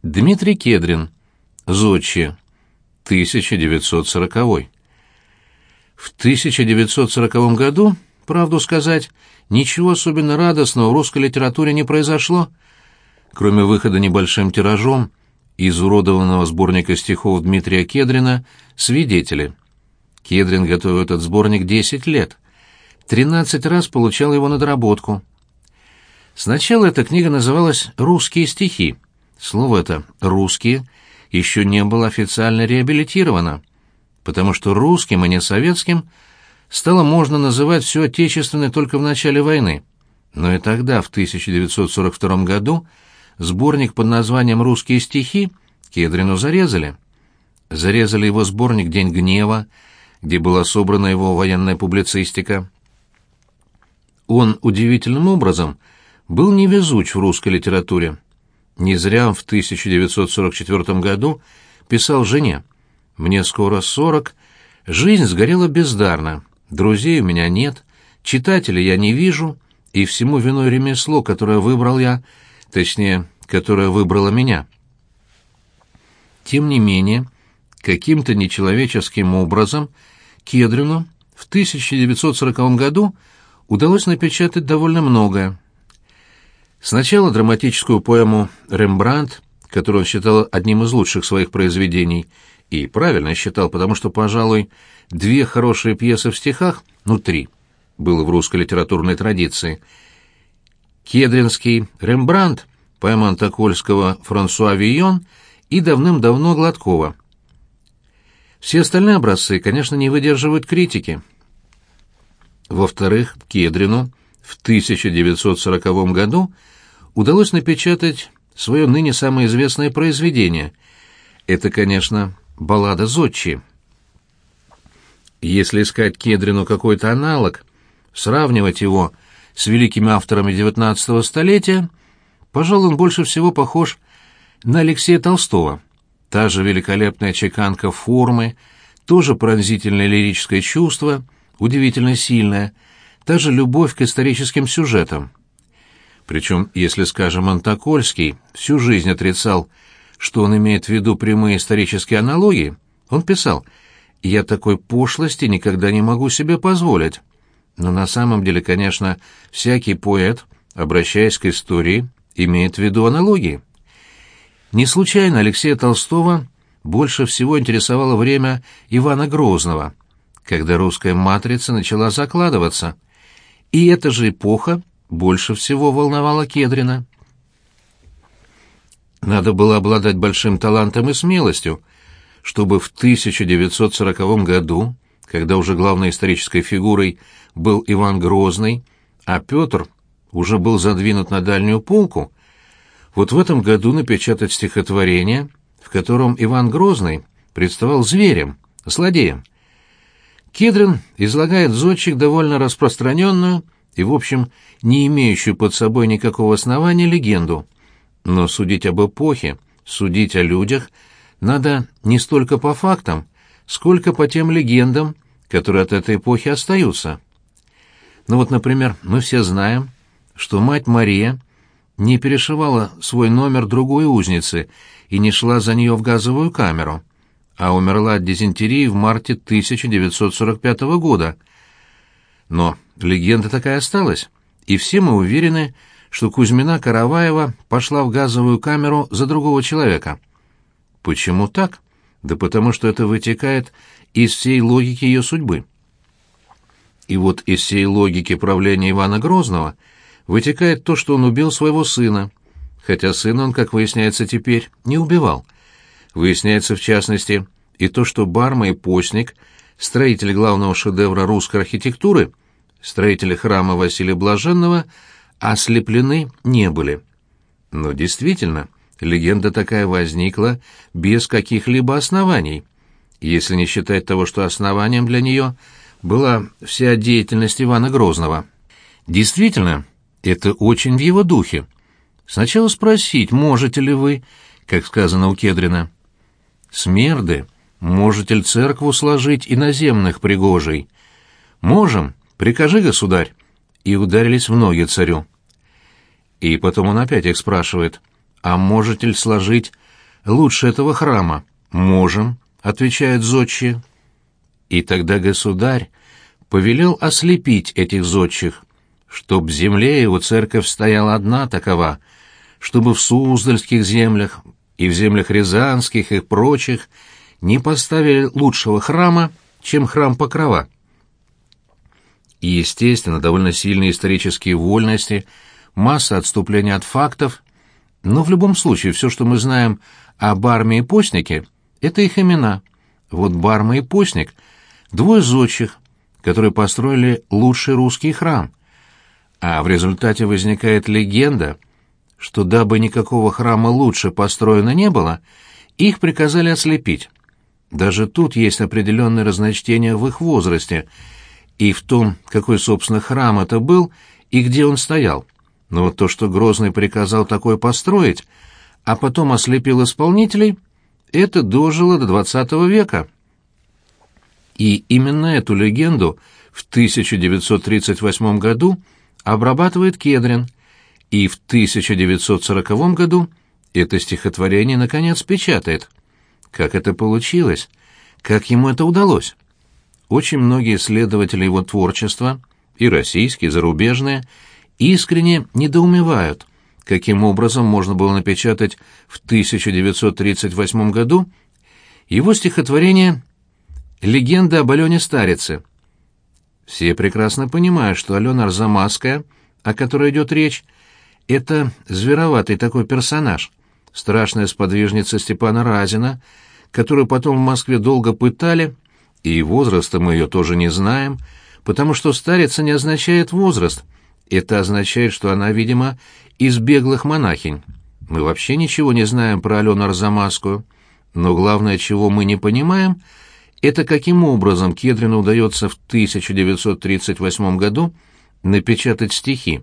Дмитрий Кедрин. Зодчие. 1940. В 1940 году, правду сказать, ничего особенно радостного в русской литературе не произошло, кроме выхода небольшим тиражом изуродованного сборника стихов Дмитрия Кедрина «Свидетели». Кедрин готовил этот сборник 10 лет. 13 раз получал его на доработку. Сначала эта книга называлась «Русские стихи». Слово это «русские» еще не было официально реабилитировано, потому что русским, а не советским, стало можно называть все отечественное только в начале войны. Но и тогда, в 1942 году, сборник под названием «Русские стихи» Кедрину зарезали. Зарезали его сборник «День гнева», где была собрана его военная публицистика. Он удивительным образом был невезуч в русской литературе. Не зря он в 1944 году писал жене: «Мне скоро 40, жизнь сгорела бездарно, друзей у меня нет, читателей я не вижу, и всему виной ремесло, которое выбрал я, точнее, которое выбрало меня». Тем не менее, каким-то нечеловеческим образом Кедрину в 1940 году удалось напечатать довольно многое. Сначала драматическую поэму «Рембрандт», которую он считал одним из лучших своих произведений, и правильно считал, потому что, пожалуй, 2 хорошие пьесы в стихах, 3, было в русской литературной традиции. Кедринский «Рембрандт», поэма Антокольского «Франсуа Вийон» и давным-давно Гладкова. Все остальные образцы, конечно, не выдерживают критики. Во-вторых, Кедрину в 1940 году удалось напечатать свое ныне самое известное произведение. Это, конечно, баллада «Зодчие». Если искать Кедрину какой-то аналог, сравнивать его с великими авторами XIX столетия, пожалуй, он больше всего похож на Алексея Толстого. Та же великолепная чеканка формы, тоже пронзительное лирическое чувство, удивительно сильное, та же любовь к историческим сюжетам. Причем, если, скажем, Антокольский всю жизнь отрицал, что он имеет в виду прямые исторические аналогии, он писал: «Я такой пошлости никогда не могу себе позволить». Но на самом деле, конечно, всякий поэт, обращаясь к истории, имеет в виду аналогии. Не случайно Алексея Толстого больше всего интересовало время Ивана Грозного, когда русская матрица начала закладываться. И эта же эпоха больше всего волновала Кедрина. Надо было обладать большим талантом и смелостью, чтобы в 1940 году, когда уже главной исторической фигурой был Иван Грозный, а Петр уже был задвинут на дальнюю полку, вот в этом году напечатать стихотворение, в котором Иван Грозный представал зверем, злодеем. Кедрин излагает в «Зодчих» довольно распространенную и, в общем, не имеющую под собой никакого основания легенду. Но судить об эпохе, судить о людях надо не столько по фактам, сколько по тем легендам, которые от этой эпохи остаются. Ну вот, например, мы все знаем, что мать Мария не перешивала свой номер другой узницы и не шла за нее в газовую камеру, а умерла от дизентерии в марте 1945 года. Но легенда такая осталась, и все мы уверены, что Кузьмина Караваева пошла в газовую камеру за другого человека. Почему так? Да потому что это вытекает из всей логики ее судьбы. И вот из всей логики правления Ивана Грозного вытекает то, что он убил своего сына, хотя сына он, как выясняется теперь, не убивал. Выясняется, в частности, и то, что Барма и Постник, строители главного шедевра русской архитектуры, строители храма Василия Блаженного, ослеплены не были. Но действительно, легенда такая возникла без каких-либо оснований, если не считать того, что основанием для нее была вся деятельность Ивана Грозного. Действительно, это очень в его духе. Сначала спросить, можете ли вы, как сказано у Кедрина: «Смерды, можете ли церкву сложить иноземных пригожей?» «Можем, прикажи, государь», и ударились в ноги царю. И потом он опять их спрашивает: «А можете ли сложить лучше этого храма? Можем, отвечают зодчие. И тогда государь повелел ослепить этих зодчих, чтоб в земле его церковь стояла одна такова, чтобы в Суздальских землях и в землях рязанских и прочих не поставили лучшего храма, чем храм Покрова. И, естественно, довольно сильные исторические вольности, масса отступления от фактов, но в любом случае все, что мы знаем об Барме и Постнике, это их имена. Вот Барма и Постник — двое зодчих, которые построили лучший русский храм. А в результате возникает легенда, что дабы никакого храма лучше построено не было, их приказали ослепить. Даже тут есть определенное разночтение в их возрасте и в том, какой, собственно, храм это был и где он стоял. Но вот то, что Грозный приказал такое построить, а потом ослепил исполнителей, это дожило до XX века. И именно эту легенду в 1938 году обрабатывает Кедрин, и в 1940 году это стихотворение наконец печатает. Как это получилось? Как ему это удалось? Очень многие исследователи его творчества, и российские, и зарубежные, искренне недоумевают, каким образом можно было напечатать в 1938 году его стихотворение «Легенда об Алене Старице». Все прекрасно понимают, что Алена Арзамасская, о которой идет речь, это звероватый такой персонаж, страшная сподвижница Степана Разина, которую потом в Москве долго пытали, и возраста мы ее тоже не знаем, потому что старица не означает возраст. Это означает, что она, видимо, из беглых монахинь. Мы вообще ничего не знаем про Алену Арзамасскую, но главное, чего мы не понимаем, это каким образом Кедрину удается в 1938 году напечатать стихи.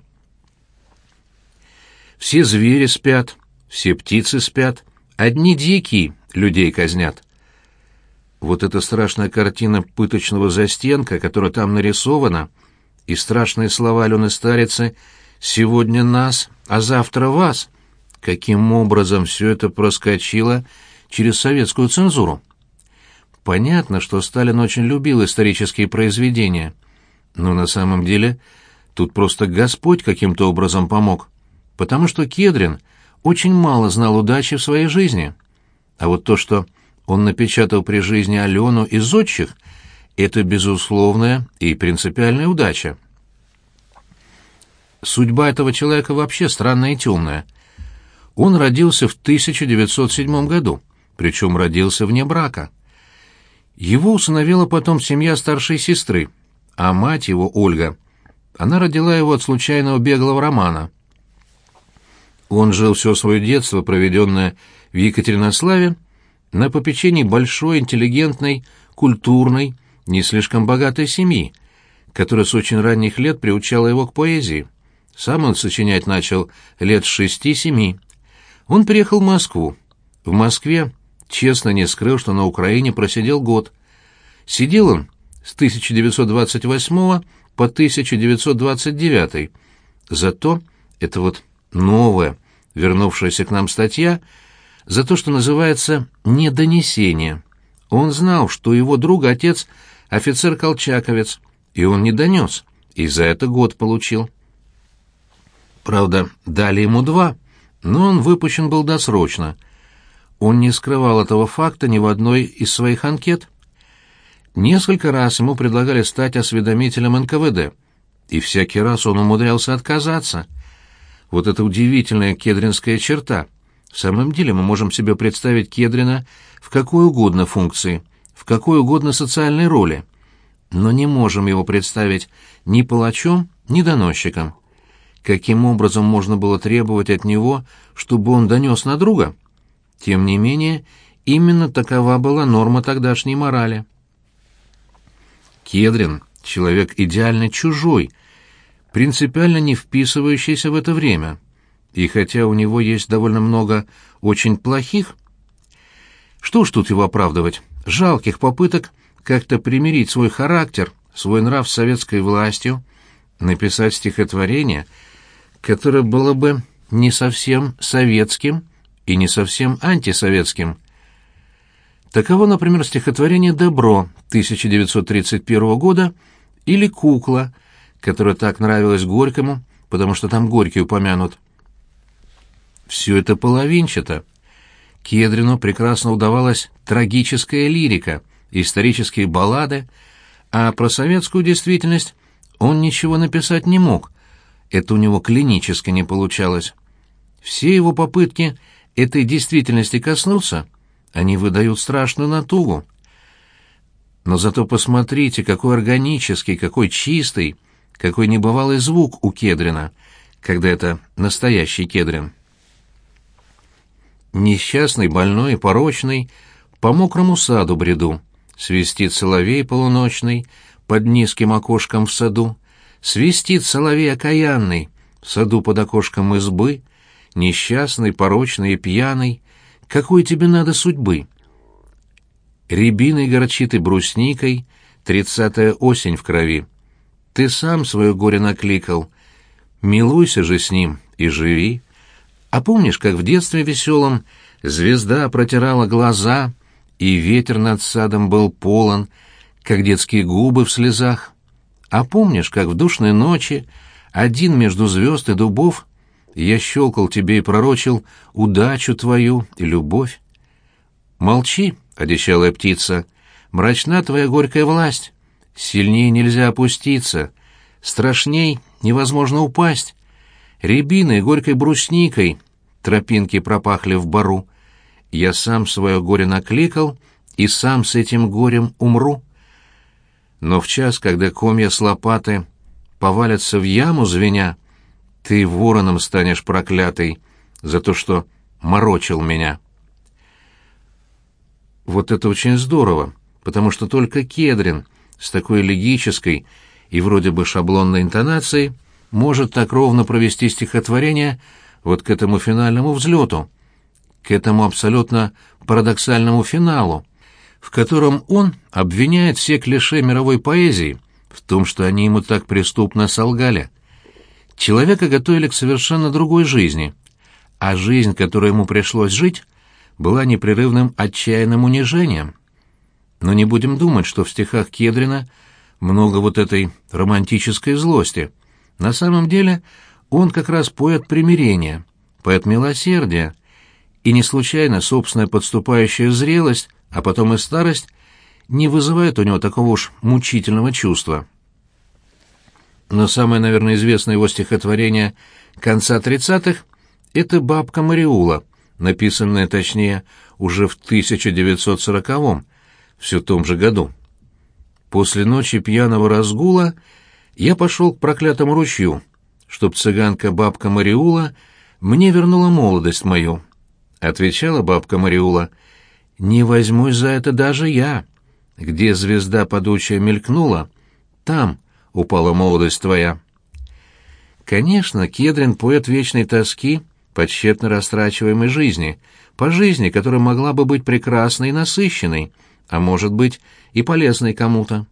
Все звери спят, все птицы спят, одни дьяки людей казнят. Вот эта страшная картина пыточного застенка, которая там нарисована, и страшные слова Алены Старицы «сегодня нас, а завтра вас», каким образом все это проскочило через советскую цензуру. Понятно, что Сталин очень любил исторические произведения, но на самом деле тут просто Господь каким-то образом помог, потому что Кедрин очень мало знал удачи в своей жизни. А вот то, что он напечатал при жизни Алену и зодчих, это безусловная и принципиальная удача. Судьба этого человека вообще странная и темная. Он родился в 1907 году, причем родился вне брака. Его усыновила потом семья старшей сестры, а мать его, Ольга, она родила его от случайного беглого романа. Он жил все свое детство, проведенное в Екатеринославе, на попечении большой, интеллигентной, культурной, не слишком богатой семьи, которая с очень ранних лет приучала его к поэзии. Сам он сочинять начал лет с 6-7. Он приехал в Москву. В Москве честно не скрыл, что на Украине просидел год. Сидел он с 1928 по 1929. Зато это вот новая, вернувшаяся к нам статья, за то, что называется «недонесение». Он знал, что его друга отец офицер-колчаковец, и он не донес, и за это год получил. Правда, дали ему 2, но он выпущен был досрочно. Он не скрывал этого факта ни в одной из своих анкет. Несколько раз ему предлагали стать осведомителем НКВД, и всякий раз он умудрялся отказаться. Вот это удивительная кедринская черта. В самом деле мы можем себе представить Кедрина в какой угодно функции, в какой угодно социальной роли, но не можем его представить ни палачом, ни доносчиком. Каким образом можно было требовать от него, чтобы он донес на друга? Тем не менее, именно такова была норма тогдашней морали. Кедрин — человек идеально чужой, принципиально не вписывающийся в это время. И хотя у него есть довольно много очень плохих, что уж тут его оправдывать, жалких попыток как-то примирить свой характер, свой нрав с советской властью, написать стихотворение, которое было бы не совсем советским и не совсем антисоветским. Таково, например, стихотворение «Добро» 1931 года или «Кукла», которая так нравилась Горькому, потому что там Горький упомянут. Все это половинчато. Кедрину прекрасно удавалась трагическая лирика, исторические баллады, а про советскую действительность он ничего написать не мог. Это у него клинически не получалось. Все его попытки этой действительности коснуться, они выдают страшную натугу. Но зато посмотрите, какой органический, какой чистый, какой небывалый звук у Кедрина, когда это настоящий Кедрин. Несчастный, больной и порочный, по мокрому саду бреду, свистит соловей полуночный под низким окошком в саду, свистит соловей окаянный в саду под окошком избы, несчастный, порочный и пьяный, какой тебе надо судьбы? Рябиной горчит и брусникой, 30-я осень в крови. Ты сам свое горе накликал, милуйся же с ним и живи. А помнишь, как в детстве веселом звезда протирала глаза, и ветер над садом был полон, как детские губы в слезах? А помнишь, как в душной ночи, один между звезд и дубов, я щелкал тебе и пророчил удачу твою и любовь? Молчи, одичалая птица, мрачна твоя горькая власть, сильней нельзя опуститься, страшней невозможно упасть. Рябиной, горькой брусникой тропинки пропахли в бару. Я сам свое горе накликал и сам с этим горем умру. Но в час, когда комья с лопаты повалятся в яму звеня, ты вороном станешь проклятый за то, что морочил меня. Вот это очень здорово, потому что только Кедрин с такой элегической и вроде бы шаблонной интонацией может так ровно провести стихотворение вот к этому финальному взлету, к этому абсолютно парадоксальному финалу, в котором он обвиняет все клише мировой поэзии в том, что они ему так преступно солгали. Человека готовили к совершенно другой жизни, а жизнь, которую ему пришлось жить, была непрерывным отчаянным унижением. Но не будем думать, что в стихах Кедрина много вот этой романтической злости. На самом деле он как раз поэт примирения, поэт милосердия, и не случайно собственная подступающая зрелость, а потом и старость, не вызывает у него такого уж мучительного чувства. Но самое, наверное, известное его стихотворение конца 30-х — это «Бабка Мариула», написанное, точнее, уже в 1940-м, все том же году. После ночи пьяного разгула я пошел к проклятому ручью, чтоб цыганка-бабка Мариула мне вернула молодость мою. Отвечала бабка Мариула: «Не возьмусь за это даже я. Где звезда падучая мелькнула, там упала молодость твоя». Конечно, Кедрин — поэт вечной тоски по тщетно растрачиваемой жизни, по жизни, которая могла бы быть прекрасной и насыщенной, а может быть и полезной кому-то.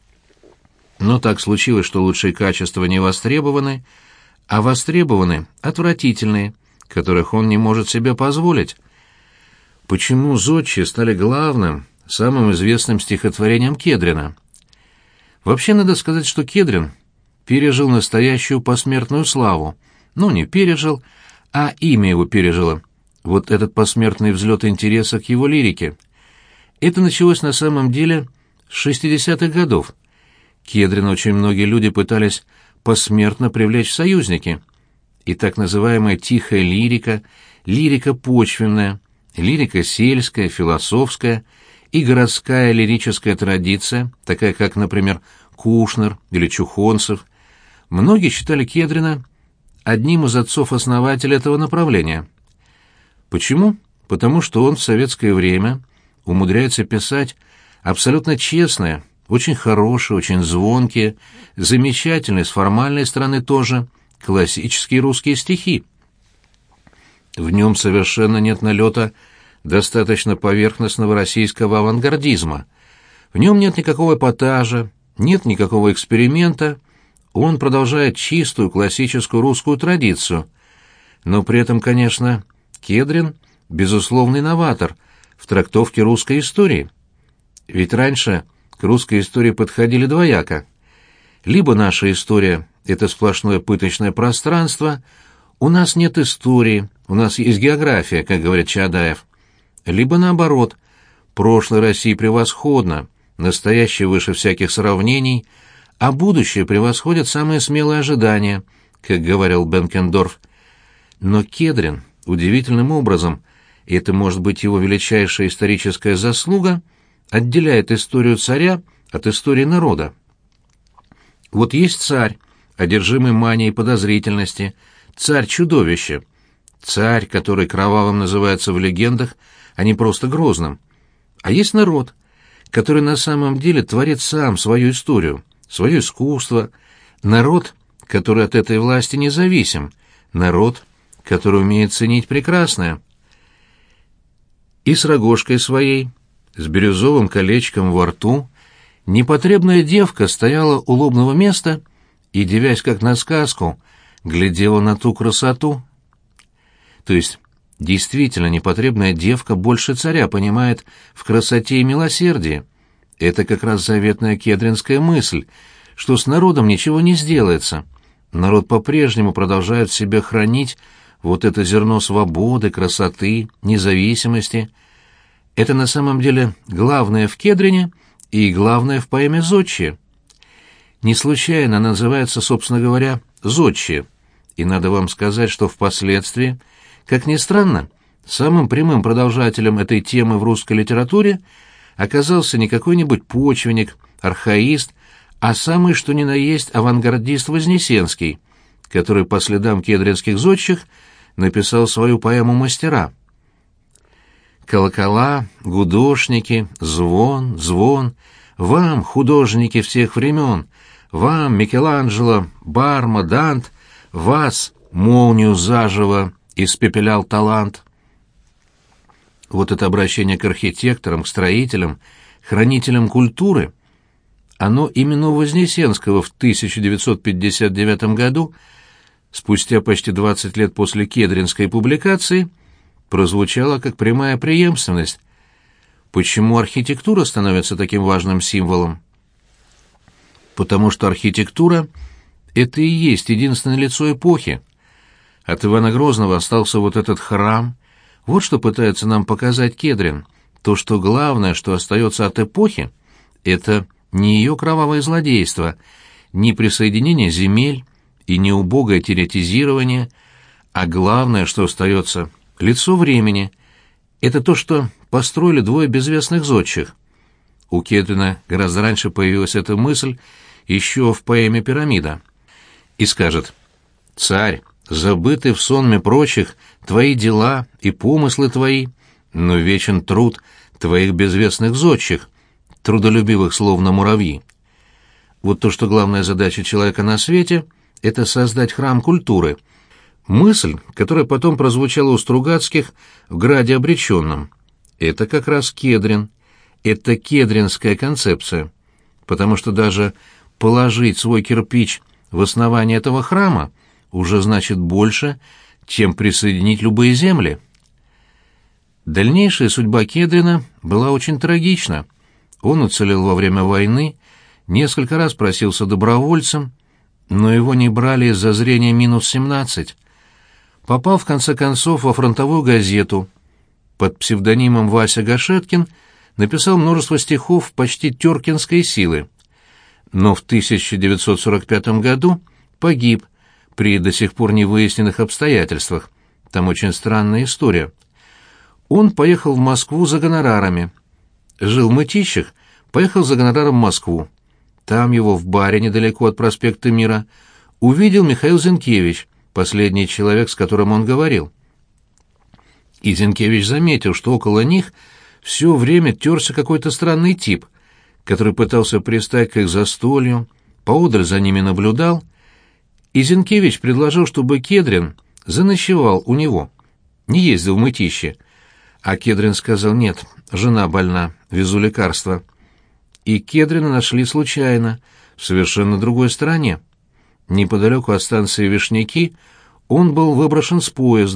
Но так случилось, что лучшие качества не востребованы, а востребованы отвратительные, которых он не может себе позволить. Почему зодчие стали главным, самым известным стихотворением Кедрина? Вообще надо сказать, что Кедрин пережил настоящую посмертную славу. Ну, не пережил, а имя его пережило. Вот этот посмертный взлет интереса к его лирике. Это началось на самом деле с 60-х годов. Кедрина очень многие люди пытались посмертно привлечь в союзники. И так называемая тихая лирика, лирика почвенная, лирика сельская, философская и городская лирическая традиция, такая как, например, Кушнер или Чухонцев, многие считали Кедрина одним из отцов-основателей этого направления. Почему? Потому что он в советское время умудряется писать абсолютно честные, очень хорошие, очень звонкие, замечательные с формальной стороны тоже, классические русские стихи. В нем совершенно нет налета достаточно поверхностного российского авангардизма. В нем нет никакого эпатажа, нет никакого эксперимента. Он продолжает чистую классическую русскую традицию. Но при этом, конечно, Кедрин безусловный новатор в трактовке русской истории. Ведь раньше к русской истории подходили двояко. Либо наша история — это сплошное пыточное пространство, у нас нет истории, у нас есть география, как говорит Чаадаев. Либо наоборот, прошлое России превосходно, настоящее выше всяких сравнений, а будущее превосходит самые смелые ожидания, как говорил Бенкендорф. Но Кедрин удивительным образом, и это может быть его величайшая историческая заслуга, отделяет историю царя от истории народа. Вот есть царь, одержимый манией подозрительности, царь-чудовище, царь, который кровавым называется в легендах, а не просто грозным. А есть народ, который на самом деле творит сам свою историю, свое искусство, народ, который от этой власти независим, народ, который умеет ценить прекрасное. И с рогожкой своей, с бирюзовым колечком во рту, непотребная девка стояла у лобного места и, дивясь как на сказку, глядела на ту красоту. То есть, действительно, непотребная девка больше царя понимает в красоте и милосердии. Это как раз заветная кедринская мысль, что с народом ничего не сделается. Народ по-прежнему продолжает в себе хранить вот это зерно свободы, красоты, независимости. Это на самом деле главное в Кедрине и главное в поэме «Зодчие». Не случайно она называется, собственно говоря, «Зодчие». И надо вам сказать, что впоследствии, как ни странно, самым прямым продолжателем этой темы в русской литературе оказался не какой-нибудь почвенник, архаист, а самый что ни на есть авангардист Вознесенский, который по следам кедринских зодчих написал свою поэму «Мастера». «Колокола, гудошники, звон, звон, вам, художники всех времен, вам, Микеланджело, Барма, Дант, вас, молнию заживо испепелял талант». Вот это обращение к архитекторам, к строителям, хранителям культуры, оно именно у Вознесенского в 1959 году, спустя почти 20 лет после кедринской публикации, прозвучало как прямая преемственность. Почему архитектура становится таким важным символом? Потому что архитектура — это и есть единственное лицо эпохи. От Ивана Грозного остался вот этот храм. Вот что пытается нам показать Кедрин. То, что главное, что остается от эпохи, это не ее кровавое злодейство, не присоединение земель и не убогое теоретизирование, а главное, что остается — лицо времени. Это то, что построили двое безвестных зодчих. У Кедрина гораздо раньше появилась эта мысль еще в поэме «Пирамида». И скажет: «Царь, забыты в сонме прочих твои дела и помыслы твои, но вечен труд твоих безвестных зодчих, трудолюбивых словно муравьи». Вот то, что главная задача человека на свете — это создать храм культуры. Мысль, которая потом прозвучала у Стругацких в «Граде обреченном». Это как раз Кедрин. Это кедринская концепция. Потому что даже положить свой кирпич в основание этого храма уже значит больше, чем присоединить любые земли. Дальнейшая судьба Кедрина была очень трагична. Он уцелел во время войны, несколько раз просился добровольцем, но его не брали из-за зрения -17. Попал, в конце концов, во фронтовую газету. Под псевдонимом Вася Гашеткин написал множество стихов почти тёркинской силы. Но в 1945 году погиб при до сих пор не выясненных обстоятельствах. Там очень странная история. Он поехал в Москву за гонорарами. Жил в Мытищах, поехал за гонораром в Москву. Там его в баре недалеко от проспекта Мира увидел Михаил Зинкевич, последний человек, с которым он говорил. И Зинкевич заметил, что около них все время терся какой-то странный тип, который пытался пристать к их застолью, поодаль за ними наблюдал, и Зинкевич предложил, чтобы Кедрин заночевал у него, не ездил в Мытище. А Кедрин сказал: «Нет, жена больна, везу лекарства». И Кедрина нашли случайно, в совершенно другой стране. Неподалеку от станции Вишняки он был выброшен с поезда,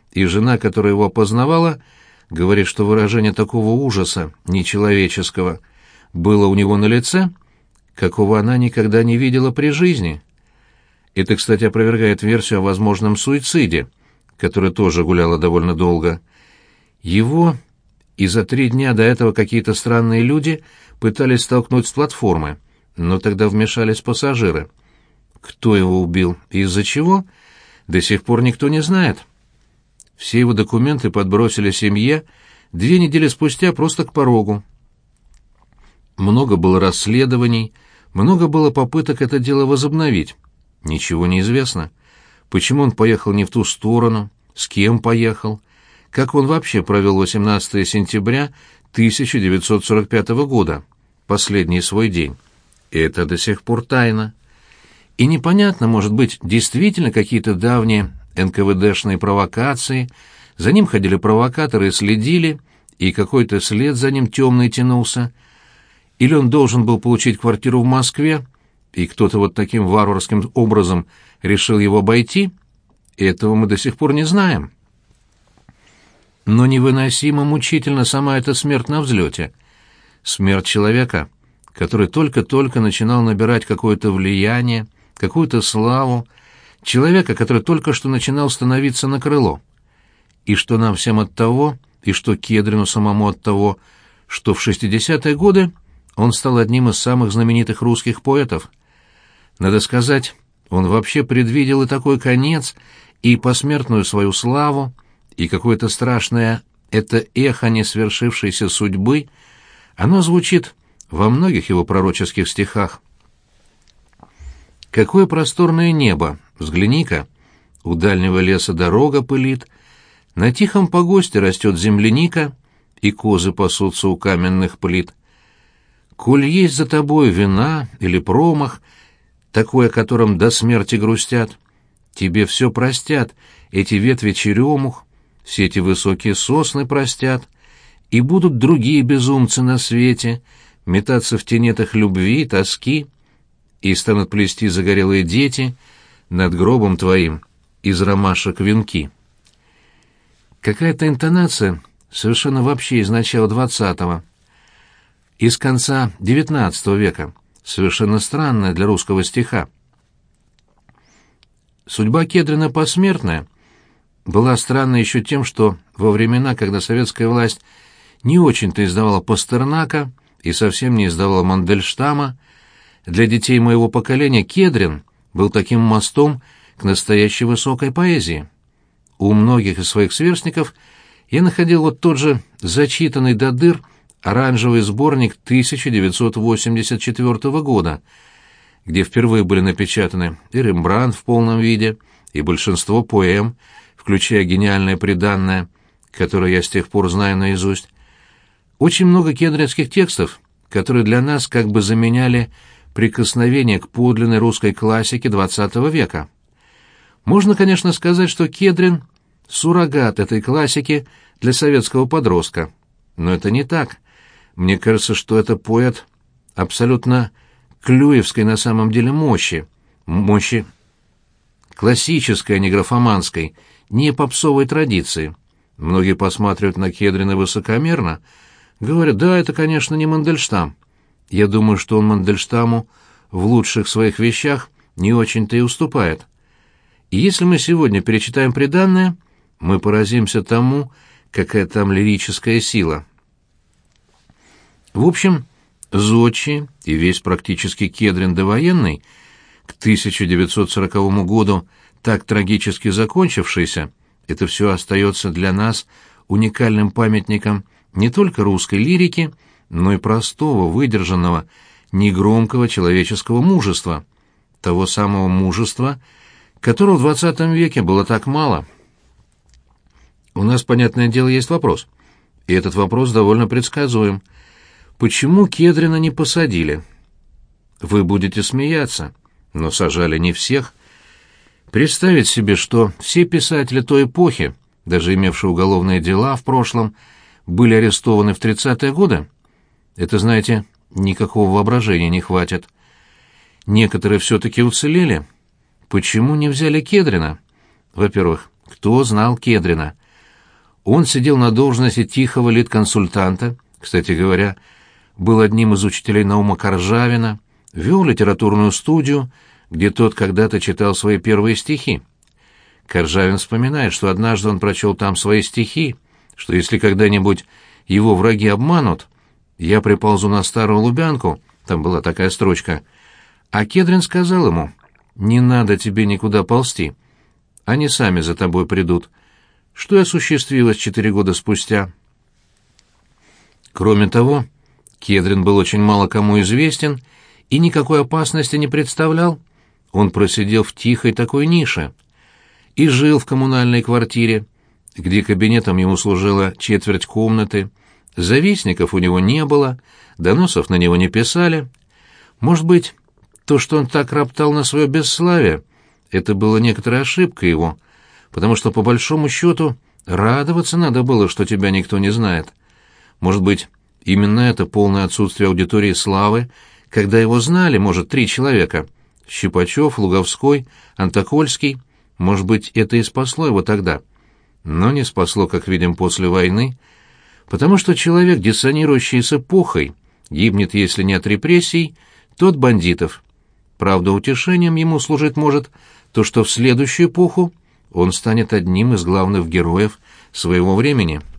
и жена, которая его опознавала, говорит, что выражение такого ужаса, нечеловеческого, было у него на лице, какого она никогда не видела при жизни. Это, кстати, опровергает версию о возможном суициде, которая тоже гуляла довольно долго. Его и за 3 дня до этого какие-то странные люди пытались столкнуть с платформы, но тогда вмешались пассажиры. Кто его убил и из-за чего, до сих пор никто не знает. Все его документы подбросили семье 2 недели спустя просто к порогу. Много было расследований, много было попыток это дело возобновить. Ничего не известно. Почему он поехал не в ту сторону, с кем поехал, как он вообще провел 18 сентября 1945 года, последний свой день. Это до сих пор тайна. И непонятно, может быть, действительно какие-то давние НКВДшные провокации, за ним ходили провокаторы и следили, и какой-то след за ним темный тянулся. Или он должен был получить квартиру в Москве, и кто-то вот таким варварским образом решил его обойти, этого мы до сих пор не знаем. Но невыносимо мучительно сама эта смерть на взлете. Смерть человека, который только-только начинал набирать какое-то влияние, какую-то славу, человека, который только что начинал становиться на крыло. И что нам всем от того, и что Кедрину самому от того, что в 60-е годы он стал одним из самых знаменитых русских поэтов. Надо сказать, он вообще предвидел и такой конец, и посмертную свою славу, и какое-то страшное это эхо несвершившейся судьбы, оно звучит во многих его пророческих стихах. Какое просторное небо, взгляни-ка, у дальнего леса дорога пылит, на тихом погосте растет земляника, и козы пасутся у каменных плит. Коль есть за тобой вина или промах, такой, о котором до смерти грустят, тебе все простят, эти ветви черемух, все эти высокие сосны простят, и будут другие безумцы на свете метаться в тенетах любви и тоски, и станут плести загорелые дети над гробом твоим из ромашек венки. Какая-то интонация совершенно вообще из начала XX, из конца XIX века, совершенно странная для русского стиха. Судьба Кедрина посмертная была странна еще тем, что во времена, когда советская власть не очень-то издавала Пастернака и совсем не издавала Мандельштама, для детей моего поколения Кедрин был таким мостом к настоящей высокой поэзии. У многих из своих сверстников я находил вот тот же зачитанный до дыр оранжевый сборник 1984 года, где впервые были напечатаны и Рембрандт в полном виде, и большинство поэм, включая гениальное приданное, которое я с тех пор знаю наизусть. Очень много кедринских текстов, которые для нас как бы заменяли прикосновение к подлинной русской классике XX века. Можно, конечно, сказать, что Кедрин — суррогат этой классики для советского подростка, но это не так. Мне кажется, что это поэт абсолютно клюевской на самом деле мощи классической, а не графоманской, не попсовой традиции. Многие посматривают на Кедрина высокомерно, говорят, да, это, конечно, не Мандельштам. Я думаю, что он Мандельштаму в лучших своих вещах не очень-то и уступает. И если мы сегодня перечитаем приданное, мы поразимся тому, какая там лирическая сила. В общем, Зодчий и весь практически Кедрин довоенный, к 1940 году так трагически закончившийся, это все остается для нас уникальным памятником не только русской лирики, но и простого, выдержанного, негромкого человеческого мужества, того самого мужества, которого в XX веке было так мало. У нас, понятное дело, есть вопрос, и этот вопрос довольно предсказуем. Почему Кедрина не посадили? Вы будете смеяться, но сажали не всех. Представить себе, что все писатели той эпохи, даже имевшие уголовные дела в прошлом, были арестованы в 30-е годы, это, знаете, никакого воображения не хватит. Некоторые все-таки уцелели. Почему не взяли Кедрина? Во-первых, кто знал Кедрина? Он сидел на должности тихого литконсультанта, кстати говоря, был одним из учителей Наума Коржавина, вел литературную студию, где тот когда-то читал свои первые стихи. Коржавин вспоминает, что однажды он прочел там свои стихи, что если когда-нибудь его враги обманут, я приползу на Старую Лубянку, там была такая строчка, а Кедрин сказал ему: «Не надо тебе никуда ползти, они сами за тобой придут», что и осуществилось 4 года спустя. Кроме того, Кедрин был очень мало кому известен и никакой опасности не представлял. Он просидел в тихой такой нише и жил в коммунальной квартире, где кабинетом ему служила четверть комнаты, завистников у него не было, доносов на него не писали. Может быть, то, что он так роптал на свое бесславие, это было некоторой ошибкой его, потому что, по большому счету, радоваться надо было, что тебя никто не знает. Может быть, именно это полное отсутствие аудитории славы, когда его знали, может, 3 человека — Щипачев, Луговской, Антокольский, может быть, это и спасло его тогда. Но не спасло, как видим, после войны, потому что человек, диссонирующий с эпохой, гибнет, если не от репрессий, то от бандитов. Правда, утешением ему служить может то, что в следующую эпоху он станет одним из главных героев своего времени.